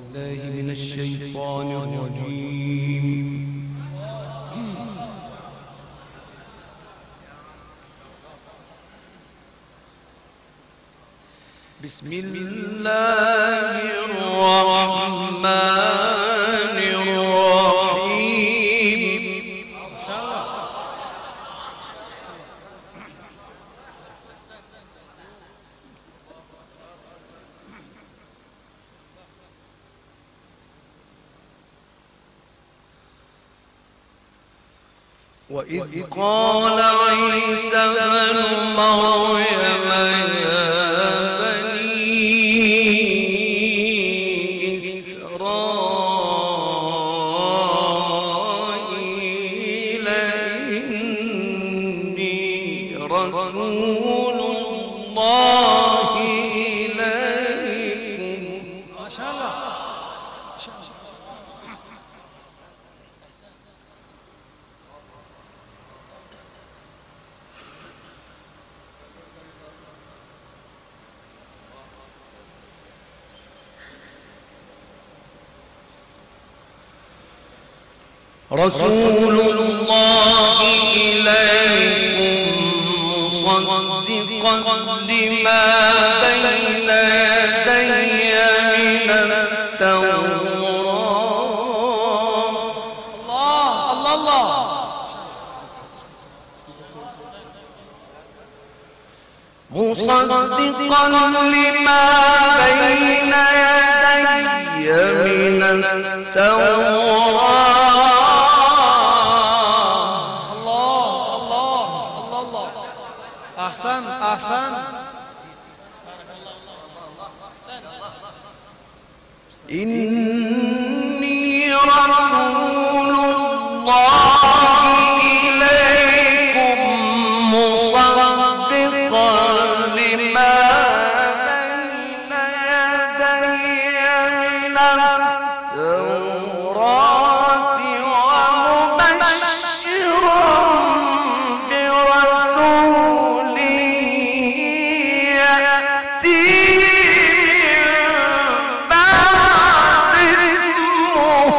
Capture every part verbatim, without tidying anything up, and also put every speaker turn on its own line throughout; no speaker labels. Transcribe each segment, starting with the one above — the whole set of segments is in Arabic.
بالله من الشيطان الرجيم. بسم الله الرحمن الرحيم. وإذ قال عيسى ابن مريم يا بني إسرائيل إني رسول الله إليكم. ما شاء الله. رسول الله إليكم مصدقا لما بين يدي من التوراة. الله الله الله. مصدقا لما بين يدي من التوراة.
أحسن أحسن.
إني رسول الله إليكم مصدقا لما بين يدي من التوراة ومبشرا برسول يأتي بعد اسمه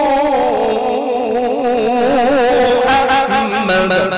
أحمد.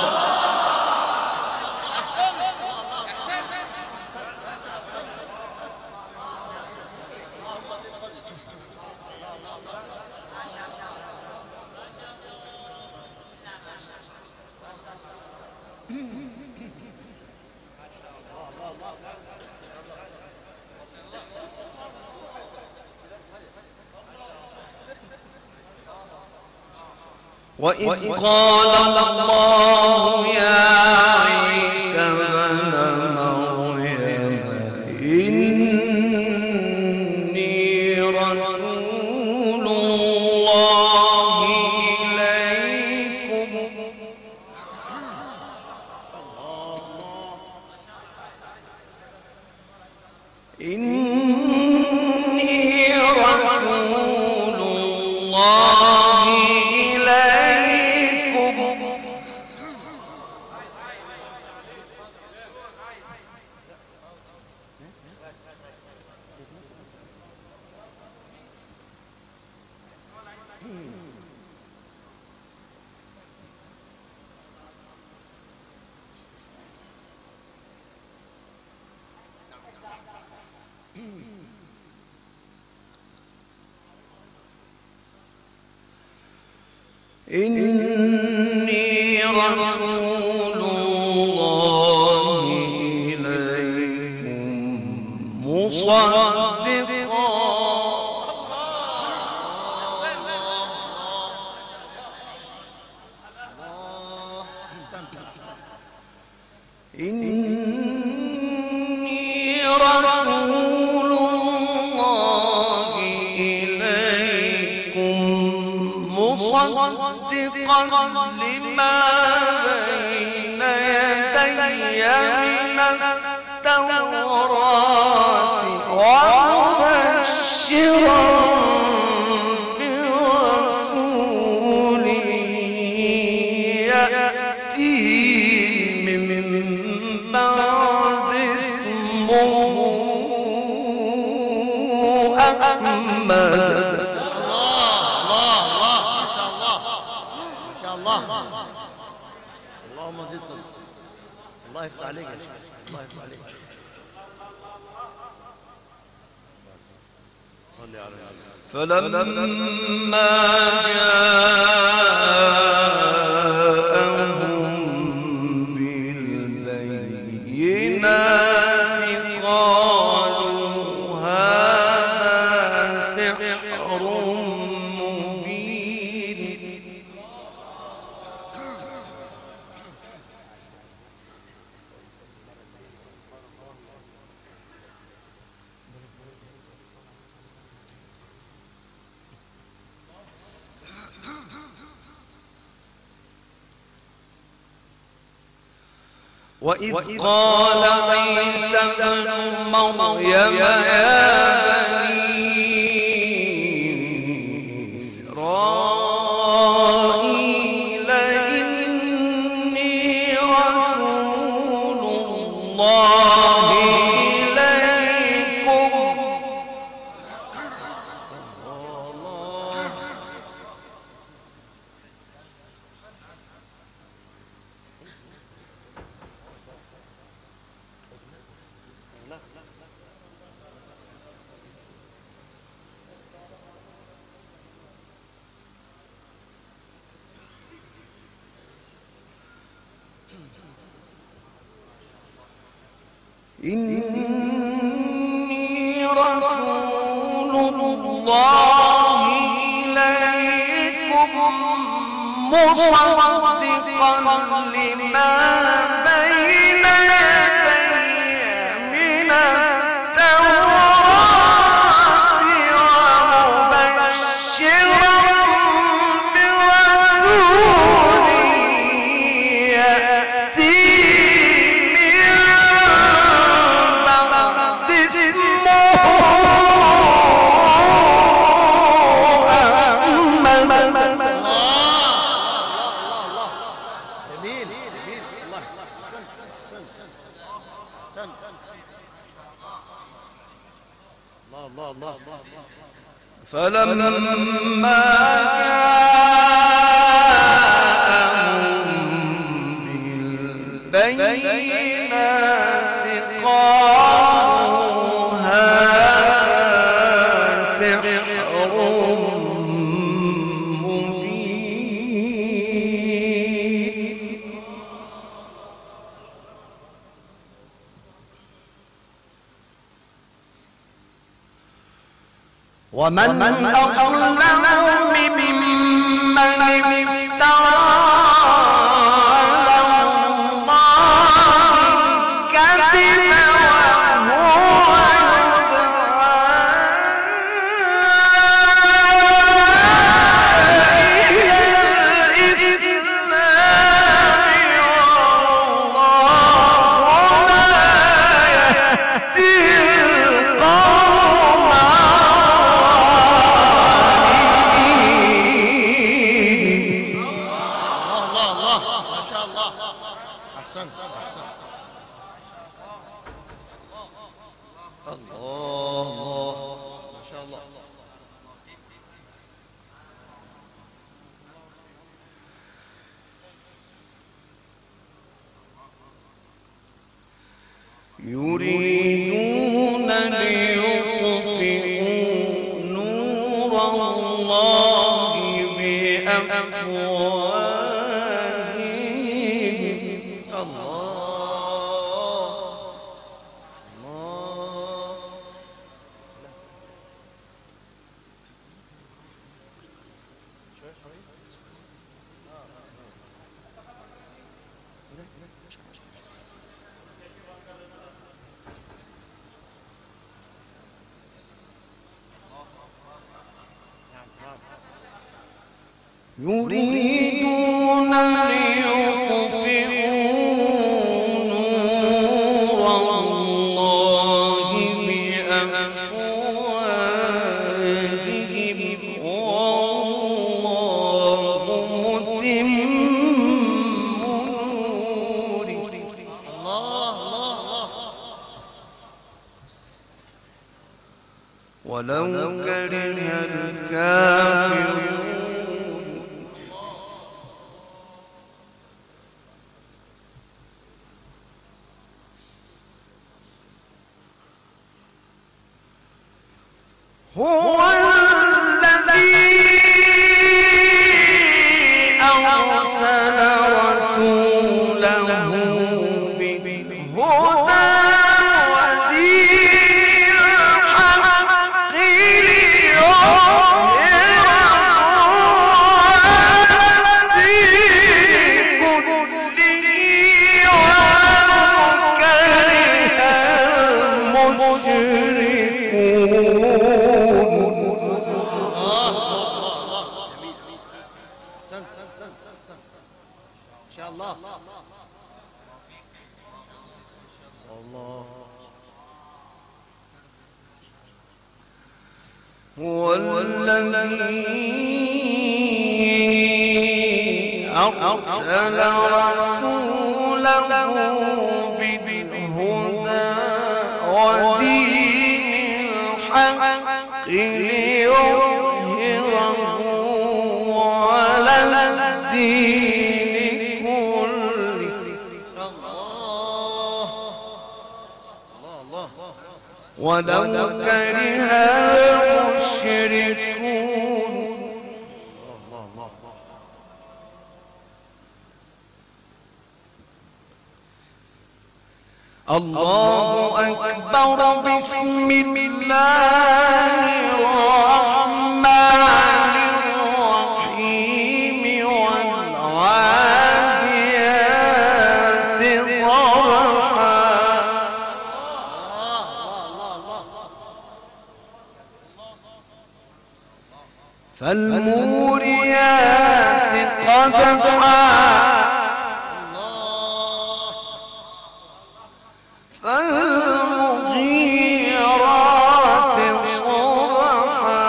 وإذ قال الله يا عيسى ابن مريم إني رسول الله إليكم إني رسول الله إليكم إني رسول الله إليكم مصدقا إني رسول الله إليكم مصدقا لما بين يدي من التوراة ومبشرا برسول يأتي من بعد اسمه أحمد.
الله الله ما شاء الله ما شاء الله. اللهم زد صدق. الله يفتح عليك يا شيخ، الله يفتح عليك. صلي على النبي.
فلما جاءهم بالبينات قالوا هذا سحر مبين. وإذ قال عيسى ابن مريم يا بني إسرائيل إني رسول الله إليكم إني رسول الله إليكم مصدقا لما بين يدي من التوراة ومبشرا برسول يأتي فلما جاءهم بالبينات قالوا هذا سحر مبين. ومن أظلم ممن افترى على الله كذبا وهو يدعى إلى الإسلام والله لا يهدي القوم يريدون ليطفئوا نور الله بأفواههم. الله الله يريدون ليطفئوا نور الله بأفواههم والله متم نوره. الله الله ولو كره الكافرون. هو الذي أرسل رسوله بالهدى ودين الحق ليظهره على الدين كله ولو كره المشركون.
الله الله
هو الذي أرسل رسوله بالهدى ودين الحق ليظهره على الدين ولو كره المشركون. الله أكبر. بسم الله الرحمن الرحيم. والعاديات ضبحا فالموريات قدحا فالمغيرات صبحا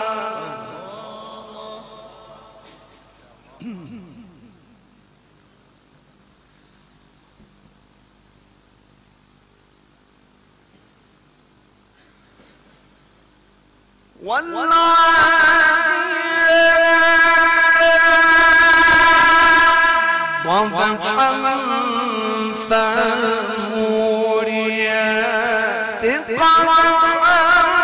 والعاديات ضبحا فالموريات قدحا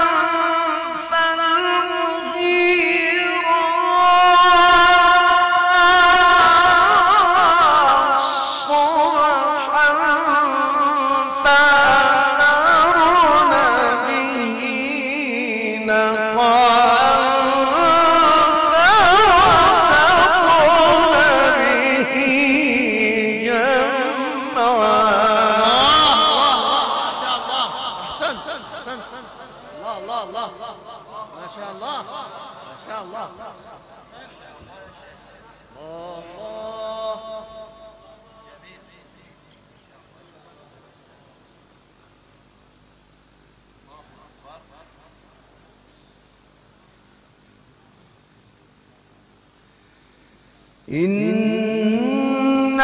فالمغيرات صبحا فأثرن به نقعا
ما شاء الله ما شاء الله. الله
إن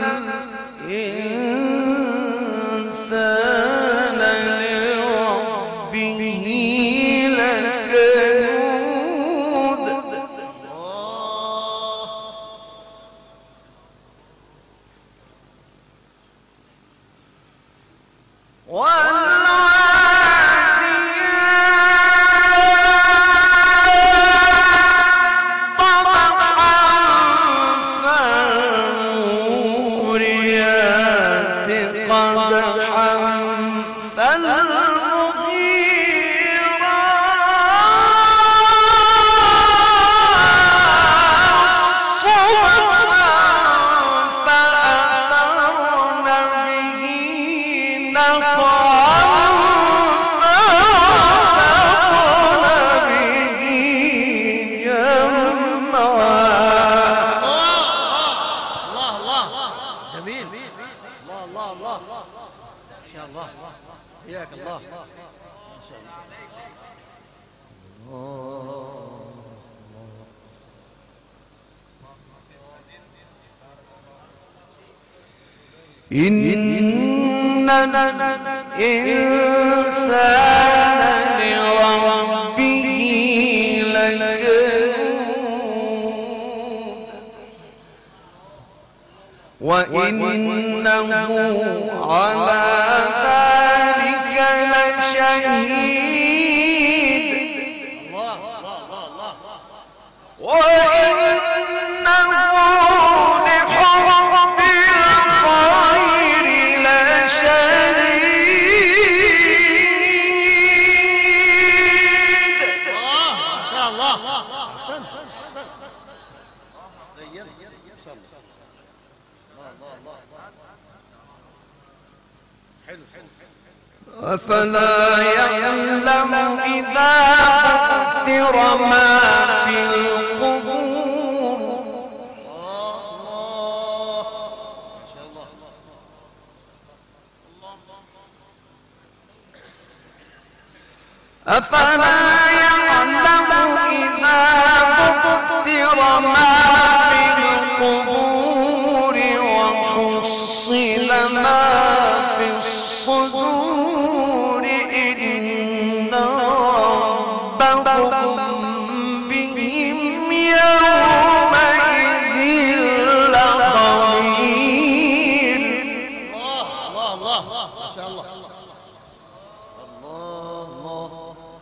الإنسان لربه لكنود.
حياك الله. ما شاء الله.
إن الإنسان لربه وإنه على ذلك لشهيد وإنه لحب الخير لشديد.
ما شاء الله. أحسنت أحسنت زين ما شاء الله. الله الله حلو حلو.
أفلا يعلم إذا بعثر ما في القبور.
الله ما شاء الله.
أفلا يعلم إذا بعثر ما في القبور وحصل ما في الصدور إن ربهم بهم يومئذ لخبير.
الله الله الله ما شاء الله. الله الله.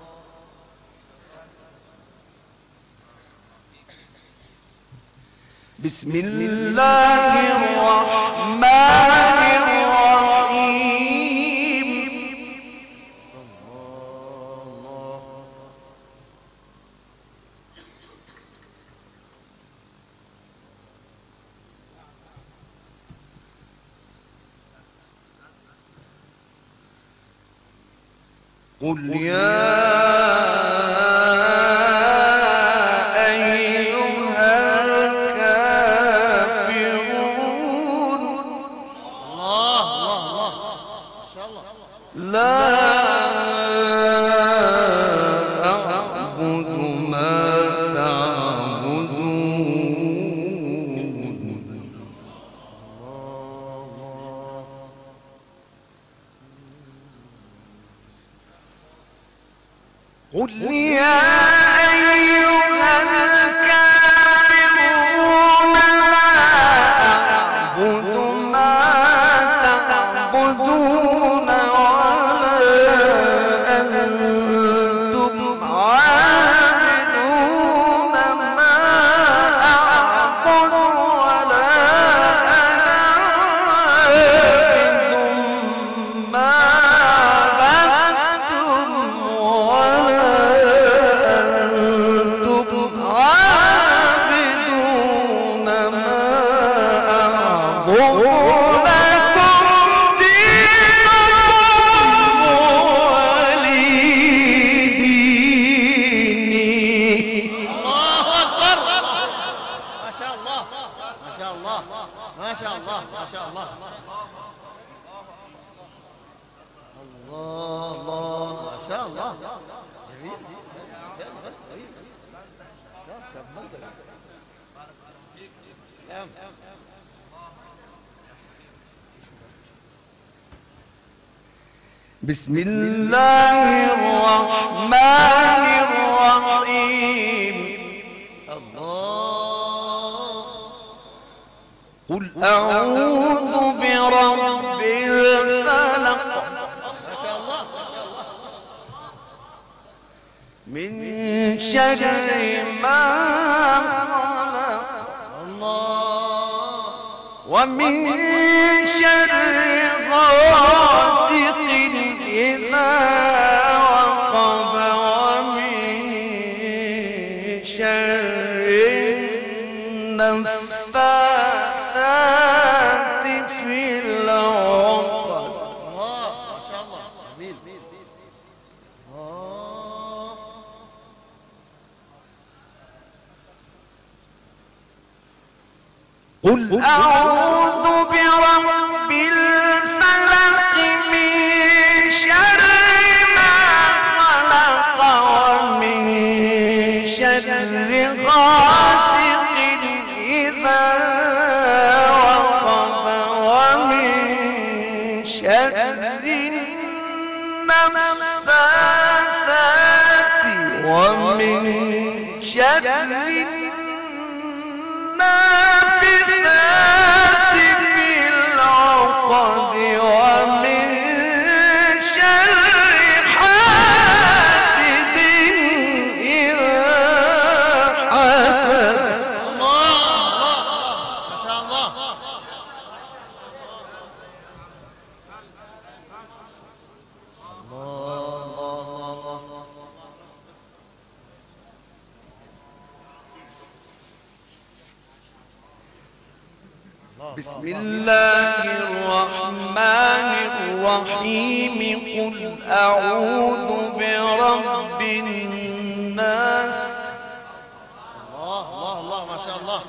بسم الله الرحمن الرحيم. قل يا أيها الكافرون
الله الله الله ما شاء الله.
لا أعبد ما تعبدون. قل يا أيها الكافرون لا أعبد ما تعبدون ولا أنتم عابدون ما أعبد ولا أنا عابد ما عبدتم ولا أنتم عابدون ما أعبد. لكم دينكم ولي ديني.
الله أكبر. ما شاء الله ما شاء الله ما شاء الله ما شاء الله. الله الله ما شاء الله. جميل. نعم.
بسم الله الرحمن الرحيم.
الله.
قل أعوذ برب الفلق
ما شاء الله ما شاء الله.
من شر ما خلق
الله.
ومن شر غاسق إذا وقب ومن شر النفاثات في العقد.
الله ما شاء الله. جميل. الله.
قل أعوذ برب الفلق من شر ما خلق ومن شر غاسق إذا وقب ومن شر النفاثات ومن شر النافثات في بسم الله الرحمن الرحيم. قل أعوذ برب الناس.
الله الله الله ما شاء الله.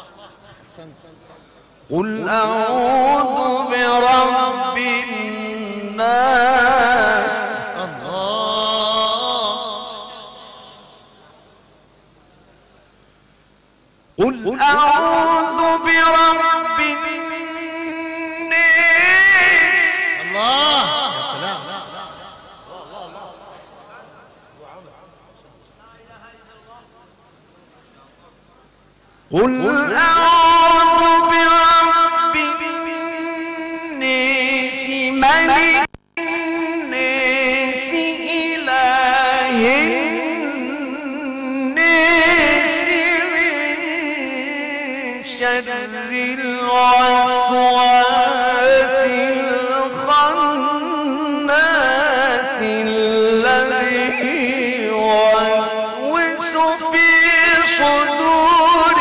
قل أعوذ برب الناس.
الله.
قل أعوذ برب الناس.
الله يا سلام.
قل أعوذ برب الناس ملك الناس إله الناس من شر الوسواس الخناس الذي يوسوس في صدور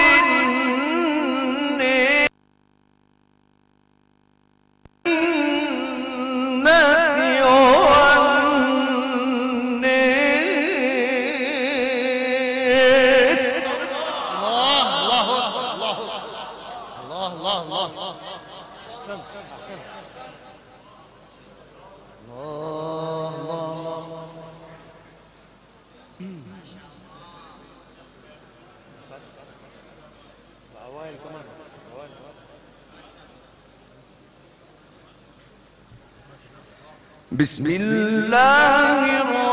بسم الله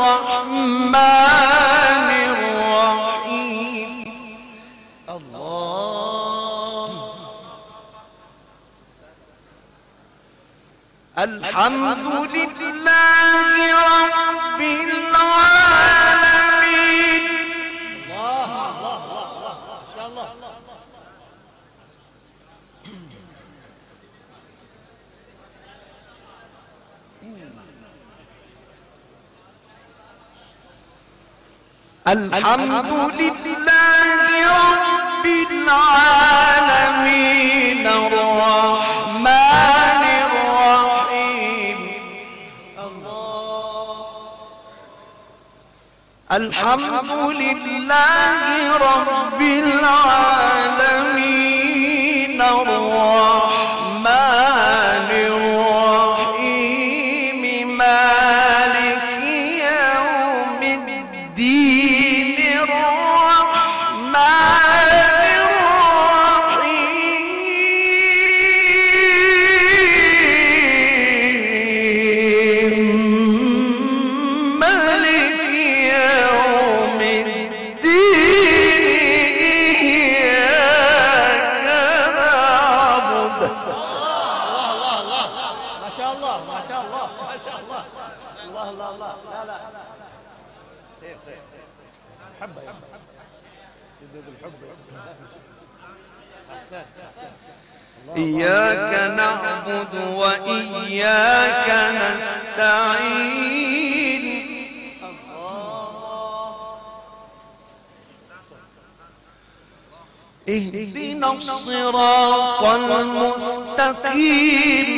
الرحمن الرحيم.
الله.
الحمد لله رب العالمين.
الله الله الله ما شاء الله.
الحمد لله رب العالمين الرحمن الرحيم. الحمد لله رب العالمين الرحمن الرحيم مالك يوم الدين الرحمن الرحيم مالك يوم الدين إياك نعبد.
الله الله الله ما شاء الله ما شاء الله ما شاء الله. الله الله الله. لا لا خير خير. حبه يا شدد الحب.
إياك نعبد وإياك نستعين. اهدنا الصراط المستقيم.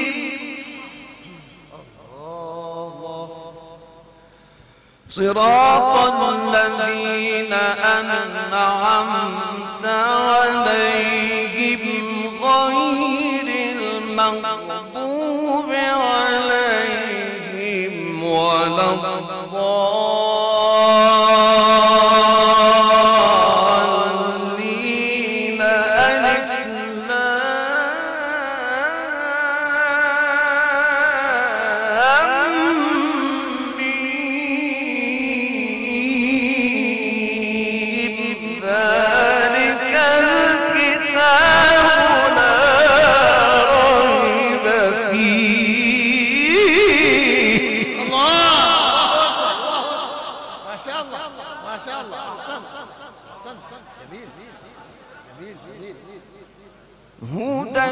صراط الذين أنعمت عليهم غير المغضوب عليهم ولا الضالين. ألف لام ميم. ذلك الكتاب لا ريب فيه.
ما شاء الله ما شاء الله. احسنت احسنت. جميل جميل جميل.
هدى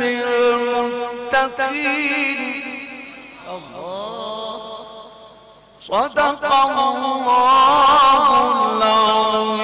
للمتقين.
الله.
صدق الله العظيم.